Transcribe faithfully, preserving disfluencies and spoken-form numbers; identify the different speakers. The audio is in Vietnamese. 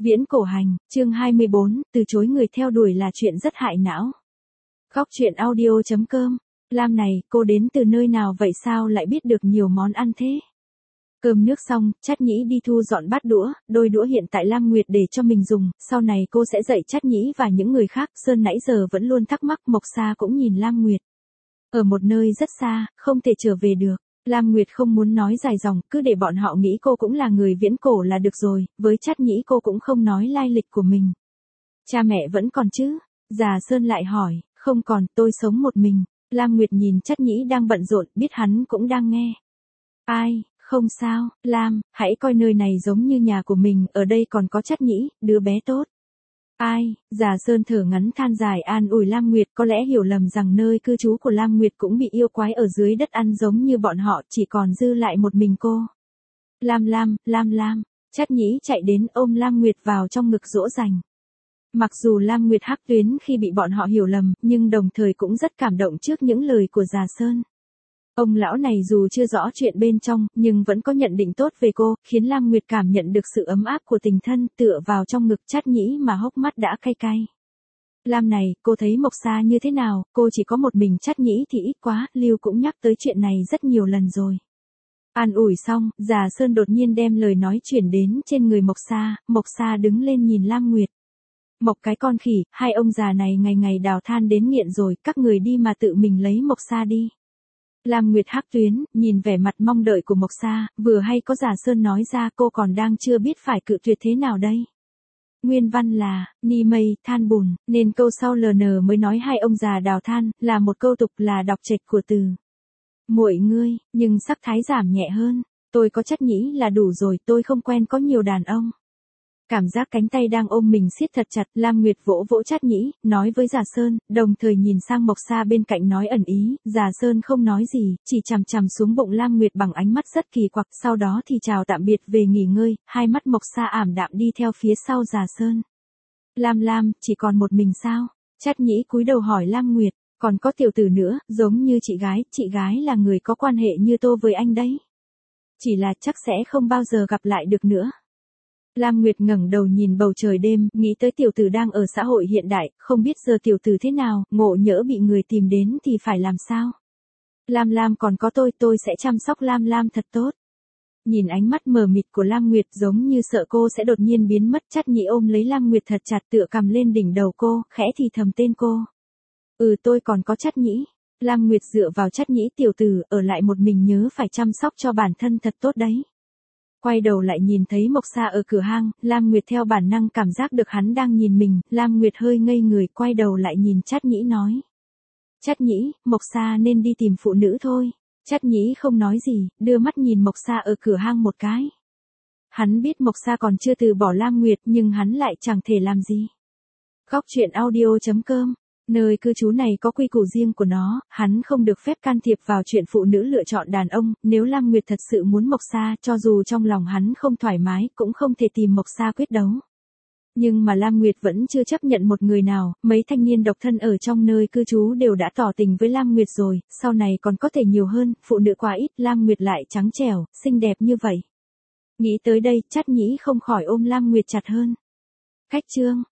Speaker 1: Viễn cổ hành, chương hai mươi bốn, từ chối người theo đuổi là chuyện rất hại não. Góc truyện audio chấm com. Lam này, cô đến từ nơi nào vậy, sao lại biết được nhiều món ăn thế? Cơm nước xong, Trát Nhĩ đi thu dọn bát đũa, đôi đũa hiện tại Lam Nguyệt để cho mình dùng, sau này cô sẽ dạy Trát Nhĩ và những người khác. Sơn nãy giờ vẫn luôn thắc mắc, Mộc Sa cũng nhìn Lam Nguyệt. Ở một nơi rất xa, không thể trở về được. Lam Nguyệt không muốn nói dài dòng, cứ để bọn họ nghĩ cô cũng là người viễn cổ là được rồi, với Trát Nhĩ cô cũng không nói lai lịch của mình. Cha mẹ vẫn còn chứ? Già Sơn lại hỏi. Không còn, tôi sống một mình. Lam Nguyệt nhìn Trát Nhĩ đang bận rộn, biết hắn cũng đang nghe. Ai, không sao, Lam, hãy coi nơi này giống như nhà của mình, ở đây còn có Trát Nhĩ, đứa bé tốt. Ai, Già Sơn thở ngắn than dài an ủi Lam Nguyệt, có lẽ hiểu lầm rằng nơi cư trú của Lam Nguyệt cũng bị yêu quái ở dưới đất ăn giống như bọn họ, chỉ còn dư lại một mình cô. Lam Lam, Lam Lam, Trát Nhĩ chạy đến ôm Lam Nguyệt vào trong ngực dỗ dành. Mặc dù Lam Nguyệt hắc tuyến khi bị bọn họ hiểu lầm, nhưng đồng thời cũng rất cảm động trước những lời của Già Sơn. Ông lão này dù chưa rõ chuyện bên trong, nhưng vẫn có nhận định tốt về cô, khiến Lam Nguyệt cảm nhận được sự ấm áp của tình thân, tựa vào trong ngực Trát Nhĩ mà hốc mắt đã cay cay. Lam này, cô thấy Mộc Sa như thế nào? Cô chỉ có một mình Trát Nhĩ thì ít quá, Lưu cũng nhắc tới chuyện này rất nhiều lần rồi. An ủi xong, Già Sơn đột nhiên đem lời nói chuyển đến trên người Mộc Sa. Mộc Sa đứng lên nhìn Lam Nguyệt. Mộc cái con khỉ, hai ông già này ngày ngày đào than đến nghiện rồi, các người đi mà tự mình lấy Mộc Sa đi. Lam Nguyệt hắc tuyến, nhìn vẻ mặt mong đợi của Mộc Sa, vừa hay có Già Sơn nói ra, cô còn đang chưa biết phải cự tuyệt thế nào đây. Nguyên văn là, ni mây, than bùn, nên câu sau ln mới nói hai ông già đào than, là một câu tục là đọc trạch của từ. Muội ngươi, nhưng sắc thái giảm nhẹ hơn, tôi có Trát Nhĩ là đủ rồi, tôi không quen có nhiều đàn ông. Cảm giác cánh tay đang ôm mình siết thật chặt, Lam Nguyệt vỗ vỗ Trát Nhĩ, nói với Già Sơn, đồng thời nhìn sang Mộc Sa bên cạnh nói ẩn ý. Già Sơn không nói gì, chỉ chằm chằm xuống bụng Lam Nguyệt bằng ánh mắt rất kỳ quặc, sau đó thì chào tạm biệt về nghỉ ngơi, hai mắt Mộc Sa ảm đạm đi theo phía sau Già Sơn. Lam Lam, chỉ còn một mình sao? Trát Nhĩ cúi đầu hỏi Lam Nguyệt, còn có tiểu tử nữa, giống như chị gái, chị gái là người có quan hệ như Tô với anh đấy. Chỉ là chắc sẽ không bao giờ gặp lại được nữa. Lam Nguyệt ngẩng đầu nhìn bầu trời đêm, nghĩ tới tiểu tử đang ở xã hội hiện đại, không biết giờ tiểu tử thế nào, ngộ nhỡ bị người tìm đến thì phải làm sao? Lam Lam còn có tôi, tôi sẽ chăm sóc Lam Lam thật tốt. Nhìn ánh mắt mờ mịt của Lam Nguyệt giống như sợ cô sẽ đột nhiên biến mất, Trát Nhĩ ôm lấy Lam Nguyệt thật chặt tựa cầm lên đỉnh đầu cô, khẽ thì thầm tên cô. Ừ tôi còn có Trát Nhĩ. Lam Nguyệt dựa vào Trát Nhĩ, tiểu tử, ở lại một mình nhớ phải chăm sóc cho bản thân thật tốt đấy. Quay đầu lại nhìn thấy Mộc Sa ở cửa hang, Lam Nguyệt theo bản năng cảm giác được hắn đang nhìn mình, Lam Nguyệt hơi ngây người, quay đầu lại nhìn Trát Nhĩ nói. Trát Nhĩ, Mộc Sa nên đi tìm phụ nữ thôi. Trát Nhĩ không nói gì, đưa mắt nhìn Mộc Sa ở cửa hang một cái. Hắn biết Mộc Sa còn chưa từ bỏ Lam Nguyệt nhưng hắn lại chẳng thể làm gì. Góc truyện audio chấm com. Nơi cư trú này có quy củ riêng của nó, hắn không được phép can thiệp vào chuyện phụ nữ lựa chọn đàn ông, nếu Lam Nguyệt thật sự muốn Mộc Sa, cho dù trong lòng hắn không thoải mái, cũng không thể tìm Mộc Sa quyết đấu. Nhưng mà Lam Nguyệt vẫn chưa chấp nhận một người nào, mấy thanh niên độc thân ở trong nơi cư trú đều đã tỏ tình với Lam Nguyệt rồi, sau này còn có thể nhiều hơn, phụ nữ quá ít, Lam Nguyệt lại trắng trẻo, xinh đẹp như vậy. Nghĩ tới đây, Trát Nhĩ không khỏi ôm Lam Nguyệt chặt hơn. Cách chương